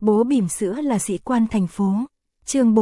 Bố bỉm sữa là sĩ quan thành phố. Chương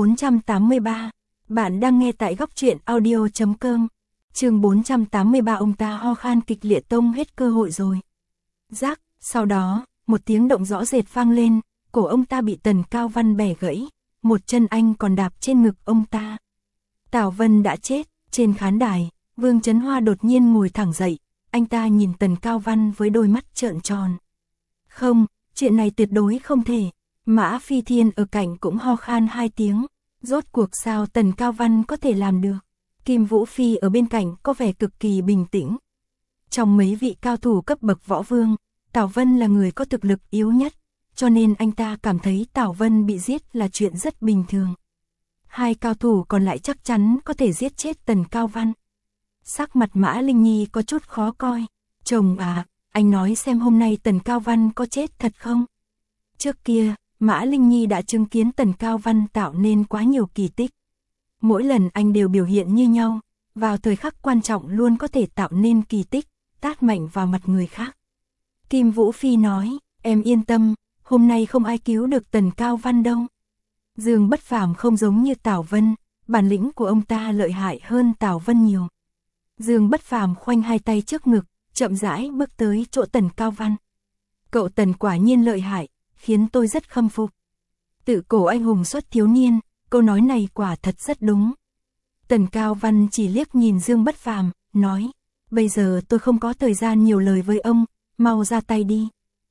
483. Bạn đang nghe tại góc truyện audio.com. Chương 483. Ông ta ho khan kịch liệt, tông hết cơ hội rồi. Rắc, sau đó, một tiếng động rõ rệt vang lên, cổ ông ta bị Tần Cao Văn bẻ gãy, một chân anh còn đạp trên ngực ông ta. Tào Vân đã chết. Trên khán đài, Vương Chấn Hoa đột nhiên ngồi thẳng dậy, anh ta nhìn Tần Cao Văn với đôi mắt trợn tròn. Không, chuyện này tuyệt đối không thể. Mã Phi Thiên ở cạnh cũng ho khan 2 tiếng, rốt cuộc sao Tần Cao Văn có thể làm được. Kim Vũ Phi ở bên cạnh có vẻ cực kỳ bình tĩnh. Trong mấy vị cao thủ cấp bậc võ vương, Tào Vân là người có thực lực yếu nhất, cho nên anh ta cảm thấy Tào Vân bị giết là chuyện rất bình thường. Hai cao thủ còn lại chắc chắn có thể giết chết Tần Cao Văn. Sắc mặt Mã Linh Nhi có chút khó coi. Chồng à, anh nói xem hôm nay Tần Cao Văn có chết thật không? Trước kia, Mã Linh Nhi đã chứng kiến Tần Cao Văn tạo nên quá nhiều kỳ tích. Mỗi lần anh đều biểu hiện như nhau, vào thời khắc quan trọng luôn có thể tạo nên kỳ tích, tát mạnh vào mặt người khác. Kim Vũ Phi nói, em yên tâm, hôm nay không ai cứu được Tần Cao Văn đâu. Dương Bất Phàm không giống như Tào Vân, bản lĩnh của ông ta lợi hại hơn Tào Vân nhiều. Dương Bất Phàm khoanh hai tay trước ngực, chậm rãi bước tới chỗ Tần Cao Văn. Cậu Tần quả nhiên lợi hại, khiến tôi rất khâm phục. Tự cổ anh hùng xuất thiếu niên, câu nói này quả thật rất đúng. Tần Cao Văn chỉ liếc nhìn Dương Bất Phàm, nói, bây giờ tôi không có thời gian nhiều lời với ông, mau ra tay đi.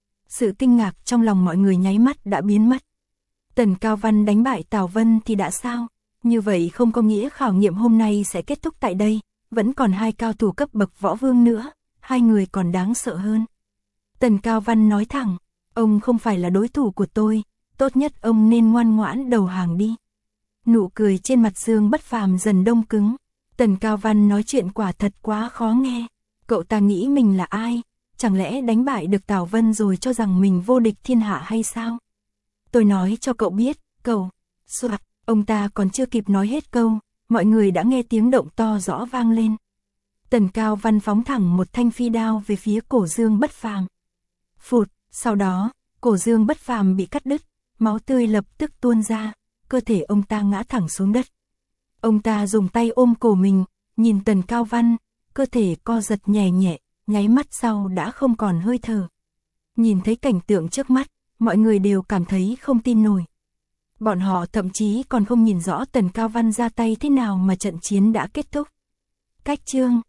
Sự kinh ngạc trong lòng mọi người nháy mắt đã biến mất. Tần Cao Văn đánh bại Tào Vân thì đã sao? Như vậy không có nghĩa khảo nghiệm hôm nay sẽ kết thúc tại đây, vẫn còn hai cao thủ cấp bậc võ vương nữa, hai người còn đáng sợ hơn. Tần Cao Văn nói thẳng, ông không phải là đối thủ của tôi, tốt nhất ông nên ngoan ngoãn đầu hàng đi. Nụ cười trên mặt Dương Bất Phàm dần đông cứng. Tần Cao Văn nói chuyện quả thật quá khó nghe. Cậu ta nghĩ mình là ai? Chẳng lẽ đánh bại được Tào Vân rồi cho rằng mình vô địch thiên hạ hay sao? Tôi nói cho cậu biết, cậu. Soạt, ông ta còn chưa kịp nói hết câu, mọi người đã nghe tiếng động to rõ vang lên. Tần Cao Văn phóng thẳng một thanh phi đao về phía cổ Dương Bất Phàm. Phụt, sau đó, cổ Dương Bất Phàm bị cắt đứt, máu tươi lập tức tuôn ra, cơ thể ông ta ngã thẳng xuống đất. Ông ta dùng tay ôm cổ mình, nhìn Tần Cao Văn, cơ thể co giật nhẹ nhẹ, nháy mắt sau đã không còn hơi thở. Nhìn thấy cảnh tượng trước mắt, mọi người đều cảm thấy không tin nổi. Bọn họ thậm chí còn không nhìn rõ Tần Cao Văn ra tay thế nào mà trận chiến đã kết thúc. Cách chương